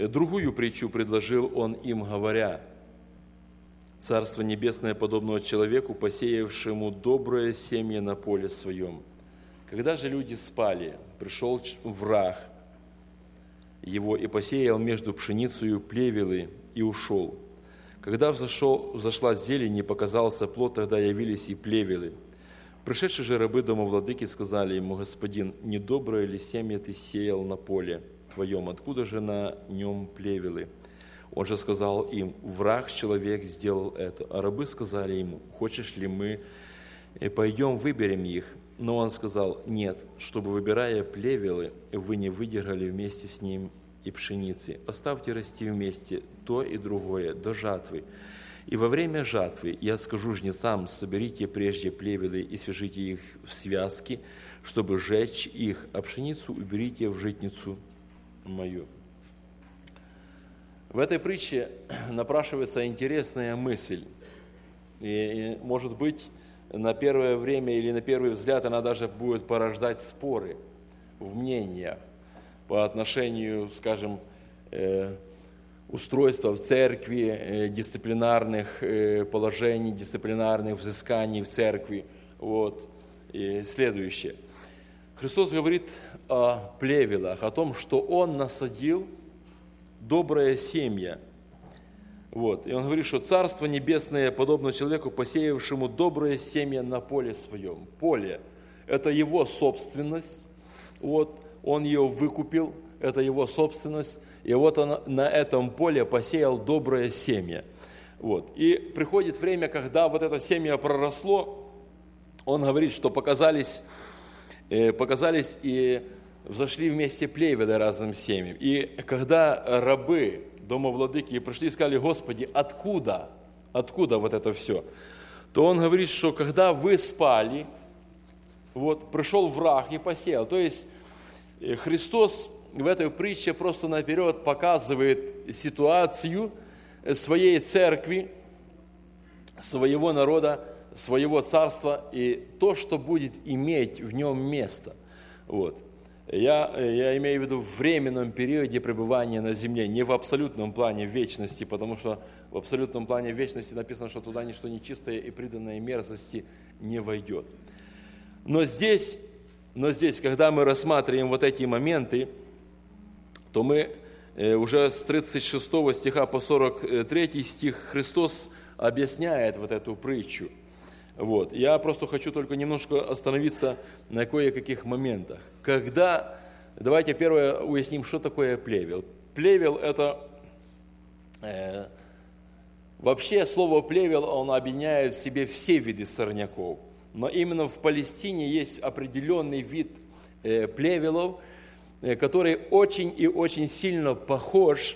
Другую притчу предложил он им, говоря: «Царство небесное подобно человеку, посеявшему доброе семя на поле своем. Когда же люди спали, пришел враг его и посеял между пшеницею плевелы и ушел. Когда взошла зелень и показался плод, тогда явились и плевелы. Пришедшие же рабы домовладыки сказали ему: Господин, недоброе ли семя ты сеял на поле твоем? Откуда же на нем плевелы? Он же сказал им: враг человек сделал это. А рабы сказали ему: хочешь ли мы пойдем выберем их? Но он сказал: нет, чтобы, выбирая плевелы, вы не выдержали вместе с ним и пшеницы. Оставьте расти вместе то и другое до жатвы. И во время жатвы я скажу жнецам: соберите прежде плевелы и свяжите их в связки, чтобы сжечь их, а пшеницу уберите в житницу мою». В этой притче напрашивается интересная мысль. И, может быть, на первое время или на первый взгляд она даже будет порождать споры в мнениях по отношению, скажем, устройства в церкви, дисциплинарных положений, дисциплинарных взысканий в церкви. Вот. И следующее. Христос говорит о плевелах, о том, что Он насадил доброе семя. Вот. И Он говорит, что Царство Небесное подобно человеку, посеявшему доброе семя на поле своем. Поле – это его собственность. Вот. Он ее выкупил, это его собственность. И вот он на этом поле посеял доброе семя. Вот. И приходит время, когда вот это семя проросло, он говорит, что показались и взошли вместе плевелы разным семьям. И когда рабы домовладыки пришли и сказали: Господи, откуда вот это все? То он говорит, что когда вы спали, вот пришел враг и посеял. То есть Христос в этой притче просто наперед показывает ситуацию своей церкви, своего народа, своего царства и то, что будет иметь в нем место. Вот. Я имею в виду в временном периоде пребывания на земле, не в абсолютном плане вечности, потому что в абсолютном плане вечности написано, что туда ничто нечистое и приданное мерзости не войдет. Но здесь, когда мы рассматриваем вот эти моменты, то мы уже с 36 стиха по 43 стих Христос объясняет вот эту притчу. Вот. Я просто хочу только немножко остановиться на кое-каких моментах. Давайте первое уясним, что такое плевел. Плевел – это вообще слово плевел, оно объединяет в себе все виды сорняков. Но именно в Палестине есть определенный вид плевелов, который очень и очень сильно похож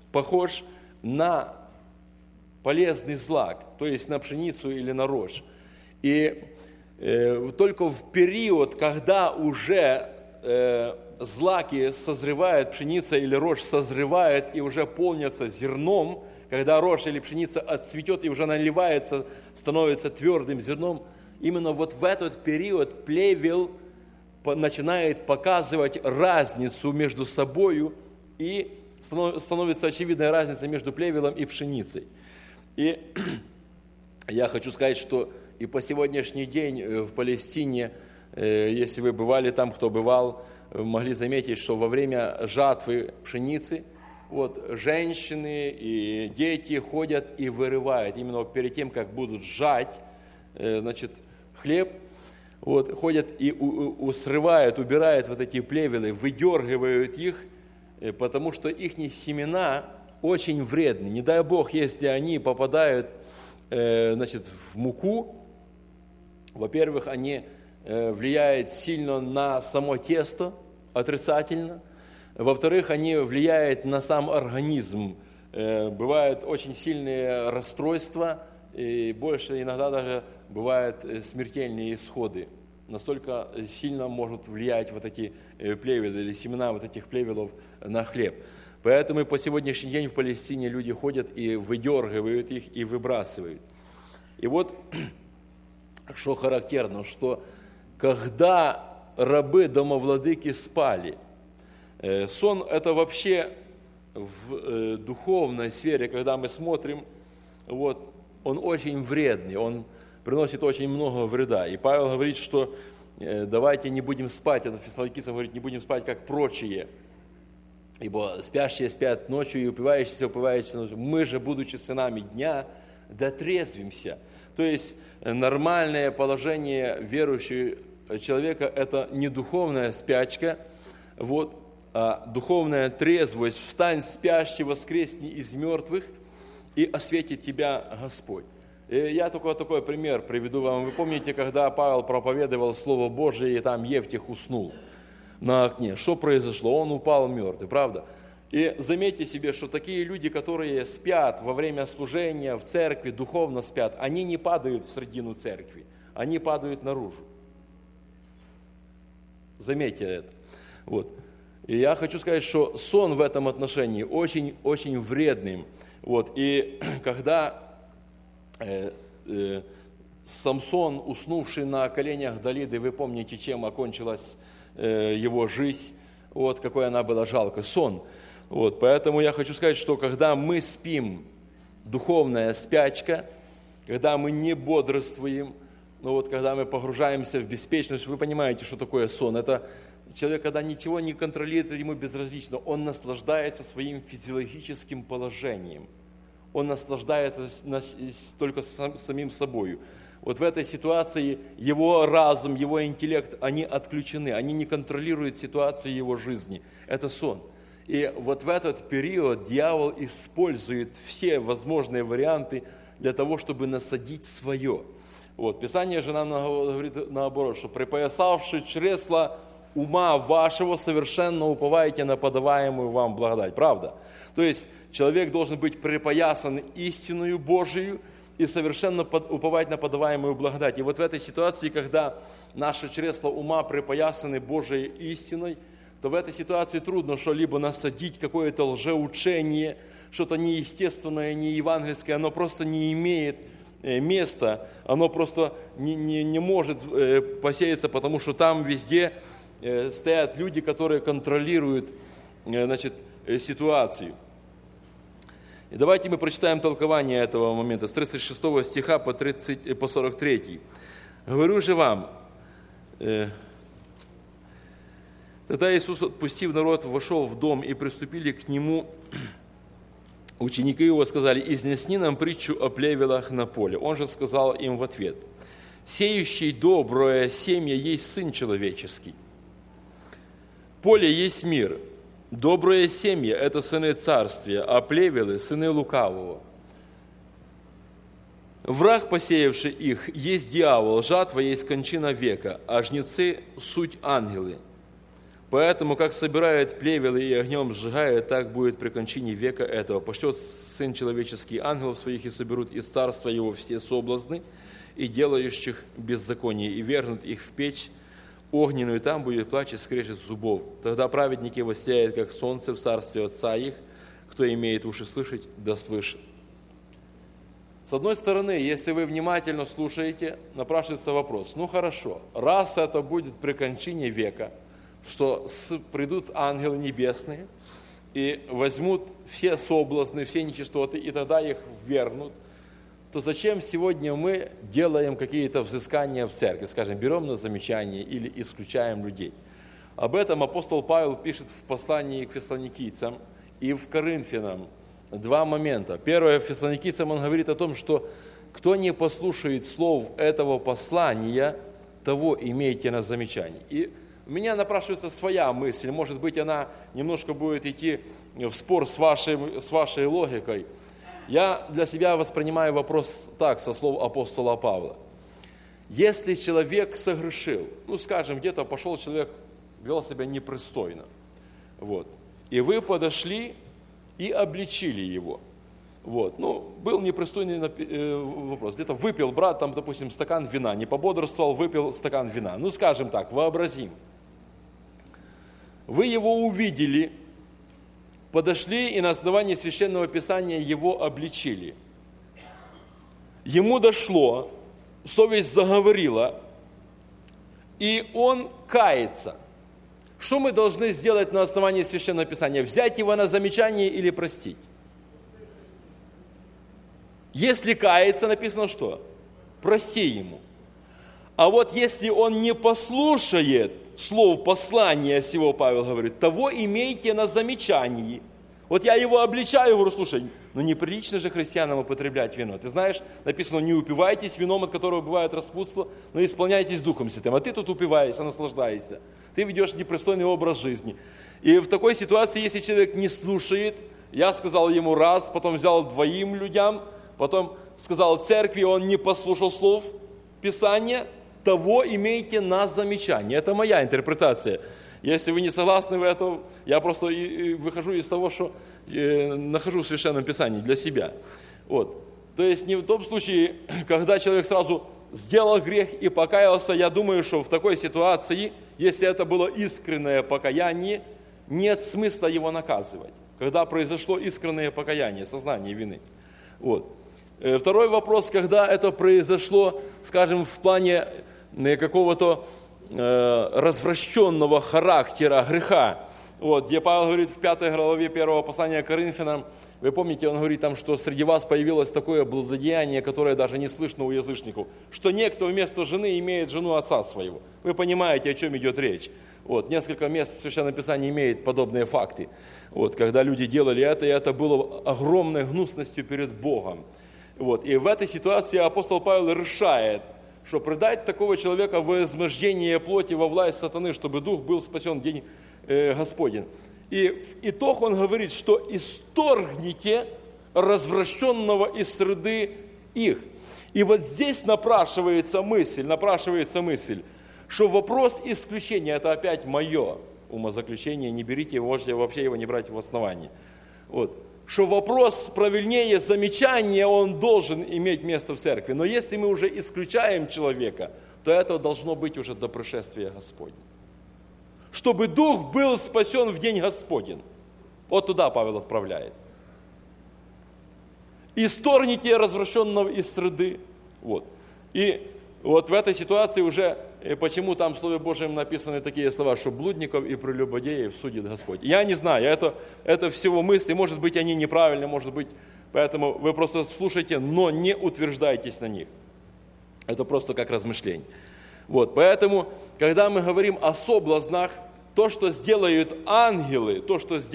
на полезный злак, то есть на пшеницу или на рожь. И только в период, когда уже злаки созревают, пшеница или рожь созревает и уже полнятся зерном, когда рожь или пшеница отцветет и уже наливается, становится твердым зерном, именно вот в этот период плевел начинает показывать разницу между собою, и становится очевидная разница между плевелом и пшеницей. И я хочу сказать, что и по сегодняшний день в Палестине, если вы бывали там, кто бывал, могли заметить, что во время жатвы пшеницы женщины и дети ходят и вырывают. Именно перед тем, как будут жать хлеб, ходят и срывают, убирают вот эти плевелы, выдергивают их, потому что их семена очень вредны. Не дай Бог, если они попадают в муку, во-первых, они влияют сильно на само тесто, отрицательно. Во-вторых, они влияют на сам организм. Бывают очень сильные расстройства, и больше иногда даже бывают смертельные исходы. Настолько сильно могут влиять вот эти плевелы или семена вот этих плевелов на хлеб. Поэтому и по сегодняшний день в Палестине люди ходят и выдергивают их и выбрасывают. И вот, что характерно, что когда рабы домовладыки спали, сон – это вообще в духовной сфере, когда мы смотрим, вот, он очень вредный, он приносит очень много вреда. И Павел говорит, что давайте не будем спать, это Фессалоникийцам говорит, не будем спать, как прочие, ибо спящие спят ночью и упивающиеся ночью. Мы же, будучи сынами дня, дотрезвимся. То есть нормальное положение верующего человека – это не духовная спячка, вот, а духовная трезвость. Встань, спящий, воскресни из мертвых, и осветит тебя Господь. И я только такой пример приведу вам. Вы помните, когда Павел проповедовал Слово Божие, и там Евтих уснул на окне. Что произошло? Он упал мертвый, правда? И заметьте себе, что такие люди, которые спят во время служения в церкви, духовно спят, они не падают в середину церкви, они падают наружу. Заметьте это. Вот. И я хочу сказать, что сон в этом отношении очень вредный. Вот. И когда Самсон, уснувший на коленях Далиды, вы помните, чем окончилась его жизнь, вот, какой она была жалкой, сон. Вот. Поэтому я хочу сказать, что когда мы спим, духовная спячка, когда мы не бодрствуем, вот, когда мы погружаемся в беспечность, вы понимаете, что такое сон. Это человек, когда ничего не контролирует, ему безразлично, он наслаждается своим физиологическим положением. Он наслаждается только самим собой. Вот в этой ситуации его разум, его интеллект, они отключены, они не контролируют ситуацию его жизни. Это сон. И вот в этот период дьявол использует все возможные варианты для того, чтобы насадить свое. Вот. Писание же нам говорит наоборот, что припоясавши чресла ума вашего, совершенно уповаете на подаваемую вам благодать. Правда? То есть человек должен быть припоясан истиною Божию и совершенно уповать на подаваемую благодать. И вот в этой ситуации, когда наши чресла ума припоясаны Божией истиной, то в этой ситуации трудно что-либо насадить, какое-то лжеучение, что-то неестественное, неевангельское, оно просто не имеет места, оно просто не может посеяться, потому что там везде стоят люди, которые контролируют, значит, ситуацию. И давайте мы прочитаем толкование этого момента с 36 стиха по 43. «Говорю же вам, тогда Иисус, отпустив народ, вошел в дом, и приступили к нему ученики его, сказали: изнесни нам притчу о плевелах на поле. Он же сказал им в ответ: сеющий доброе семя есть Сын Человеческий. Поле есть мир. Доброе семя – это сыны царствия, а плевелы – сыны лукавого. Враг, посеявший их, есть дьявол, жатва есть кончина века, а жнецы – суть ангелы. Поэтому, как собирают плевелы и огнем сжигают, так будет при кончине века этого. Пошлет Сын Человеческий ангелов своих, и соберут из царства его все соблазны и делающих беззаконие, и вернут их в печь огненную, там будет плач и скрежет зубов. Тогда праведники воссияют, как солнце в царстве Отца их. Кто имеет уши слышать, да слышит». С одной стороны, если вы внимательно слушаете, напрашивается вопрос: ну хорошо, раз это будет при кончине века, что придут ангелы небесные и возьмут все соблазны, все нечистоты, и тогда их вернут, то зачем сегодня мы делаем какие-то взыскания в церкви, скажем, берем на замечание или исключаем людей? Об этом апостол Павел пишет в послании к Фессалоникийцам и в Коринфянам. Два момента. Первое, в Фессалоникийцам он говорит о том, что кто не послушает слов этого послания, того имейте на замечание. И у меня напрашивается своя мысль, может быть, она немножко будет идти в спор с вашей логикой. Я для себя воспринимаю вопрос так, со слов апостола Павла. Если человек согрешил, ну, скажем, где-то пошел человек, вел себя непристойно, вот, и вы подошли и обличили его, вот, ну, был непристойный вопрос, где-то выпил брат, там, допустим, стакан вина, не пободрствовал, выпил стакан вина, ну, скажем так, вообразим. Вы его увидели, подошли и на основании Священного Писания его обличили. Ему дошло, совесть заговорила, и он кается. Что мы должны сделать на основании Священного Писания? Взять его на замечание или простить? Если кается, написано что? Прости ему. А вот если он не послушает слов послания сего, Павел говорит, того имейте на замечании. Вот я его обличаю, говорю, слушай, неприлично же христианам употреблять вино. Ты знаешь, написано, не упивайтесь вином, от которого бывает распутство, но исполняйтесь Духом Святым. А ты тут упиваешься, наслаждаешься. Ты ведешь непристойный образ жизни. И в такой ситуации, если человек не слушает, я сказал ему раз, потом взял двоим людям, потом сказал церкви, он не послушал слов Писания, того имейте на замечание. Это моя интерпретация. Если вы не согласны в этом, я просто выхожу из того, что нахожу в Священном Писании для себя. Вот. То есть не в том случае, когда человек сразу сделал грех и покаялся, я думаю, что в такой ситуации, если это было искреннее покаяние, нет смысла его наказывать, когда произошло искреннее покаяние, сознание вины. Вот. Второй вопрос, когда это произошло, скажем, в плане какого-то развращенного характера греха. Вот, где Павел говорит в 5 главе 1 послания к Коринфянам, вы помните, он говорит там, что среди вас появилось такое блудодеяние, которое даже не слышно у язычников, что некто вместо жены имеет жену отца своего. Вы понимаете, о чем идет речь. Вот, несколько мест в Священном Писании имеет подобные факты. Вот, когда люди делали это, и это было огромной гнусностью перед Богом. Вот, и в этой ситуации апостол Павел решает, что предать такого человека в возмуждение плоти во власть сатаны, чтобы дух был спасен в день Господень. И в итог он говорит, что исторгните развращенного из среды их. И вот здесь напрашивается мысль, что вопрос исключения, это опять мое умозаключение, не берите его, можете вообще его не брать в основании. Вот. Что вопрос правильнее замечания, он должен иметь место в церкви. Но если мы уже исключаем человека, то это должно быть уже до пришествия Господня. Чтобы дух был спасен в день Господень. Вот туда Павел отправляет. Исторгните развращенного из среды. Вот. И вот в этой ситуации уже, почему там в Слове Божьем написаны такие слова, что блудников и прелюбодеев судит Господь. Я не знаю, это всего мысли, может быть, они неправильны, может быть, поэтому вы просто слушайте, но не утверждайтесь на них. Это просто как размышление. Вот, поэтому, когда мы говорим о соблазнах, то, что сделают ангелы,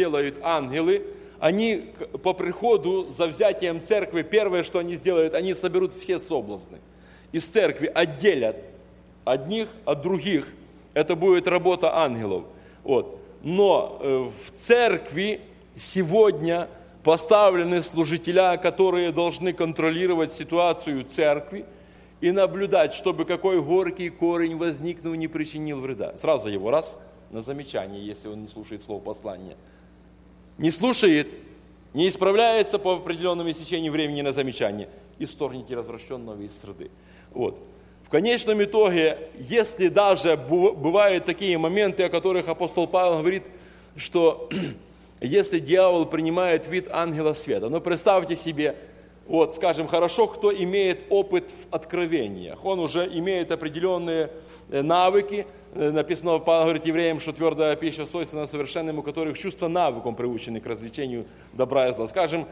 они по приходу за взятием церкви, первое, что они сделают, они соберут все соблазны. Из церкви отделят одних от других. Это будет работа ангелов. Вот. Но в церкви сегодня поставлены служителя, которые должны контролировать ситуацию церкви и наблюдать, чтобы какой горький корень возникнув, не причинил вреда. Сразу его раз на замечание, если он не слушает слов послания. Не слушает, не исправляется по определенному истечению времени на замечание. Исторгните развращенного из среды. Вот. В конечном итоге, если даже бывают такие моменты, о которых апостол Павел говорит, что если дьявол принимает вид ангела света, ну представьте себе, вот, скажем, хорошо, кто имеет опыт в откровениях, он уже имеет определенные навыки, написано, Павел говорит евреям, что твердая пища свойственна совершенным, у которых чувства навыком приучены к развлечению добра и зла. Скажем,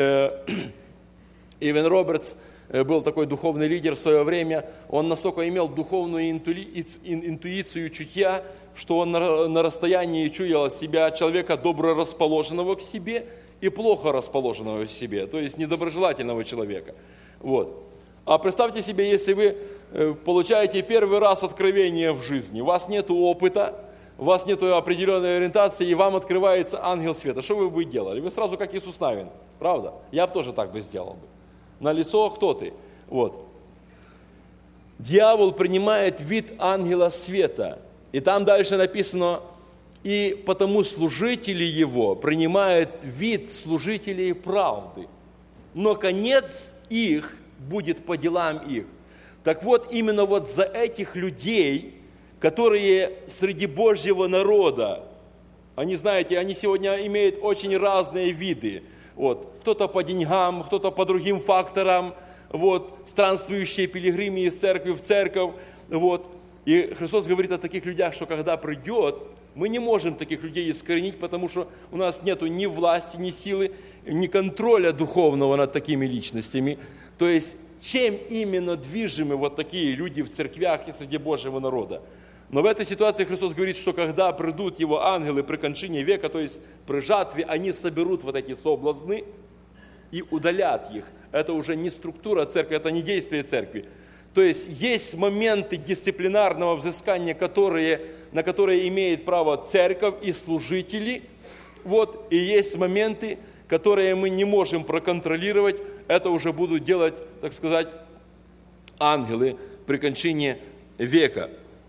Ивен Робертс был такой духовный лидер в свое время, он настолько имел духовную интуицию, чутья, что он на расстоянии чуял себя человека добро расположенного к себе и плохо расположенного к себе, то есть недоброжелательного человека. Вот. А представьте себе, если вы получаете первый раз откровение в жизни, у вас нет опыта, у вас нет определенной ориентации, и вам открывается ангел света. Что вы бы делали? Вы сразу как Иисус Навин, правда? Я бы тоже так бы сделал бы. На лицо, кто ты? Вот. Дьявол принимает вид ангела света. И там дальше написано, и потому служители его принимают вид служителей правды. Но конец их будет по делам их. Так вот, именно вот за этих людей, которые среди Божьего народа, они, знаете, они сегодня имеют очень разные виды. Вот. Кто-то по деньгам, кто-то по другим факторам, вот. Странствующие пилигримы из церкви в церковь. Вот. И Христос говорит о таких людях, что когда придет Мы не можем таких людей искоренить, потому что у нас нет ни власти, ни силы, ни контроля духовного над такими личностями. То есть, чем именно движимы вот такие люди в церквях и среди Божьего народа? Но в этой ситуации Христос говорит, что когда придут Его ангелы при кончине века, то есть при жатве, они соберут вот эти соблазны и удалят их. Это уже не структура церкви, это не действие церкви. То есть моменты дисциплинарного взыскания, на которые имеет право церковь и служители. Вот, и есть моменты, которые мы не можем проконтролировать. Это уже будут делать, так сказать, ангелы при кончине века.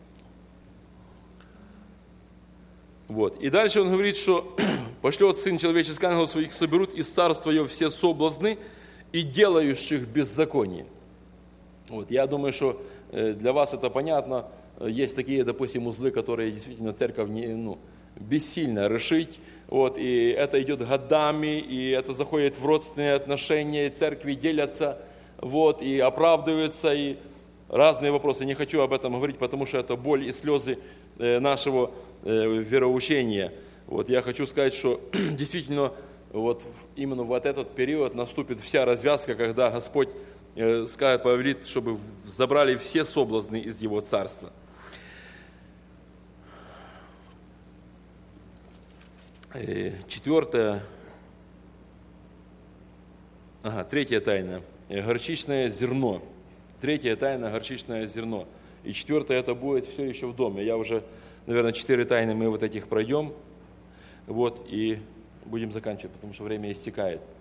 Вот. И дальше он говорит, что пошлет Сын Человеческий ангелов своих, соберут из царства Его все соблазны и делающих беззаконие. Вот. Я думаю, что для вас это понятно. Есть такие, допустим, узлы, которые действительно церковь бессильно решить. Вот. И это идет годами, и это заходит в родственные отношения, и церкви делятся, вот, и оправдываются, и разные вопросы. Не хочу об этом говорить, потому что это боль и слезы нашего вероучения. Вот. Я хочу сказать, что действительно вот именно в этот период наступит вся развязка, когда Господь повелит, чтобы забрали все соблазны из Его царства. Третья тайна – горчичное зерно. Третья тайна – горчичное зерно. И четвертая – это будет все еще в доме. Я уже, наверное, 4 тайны мы вот этих пройдем, вот, и будем заканчивать, потому что время истекает.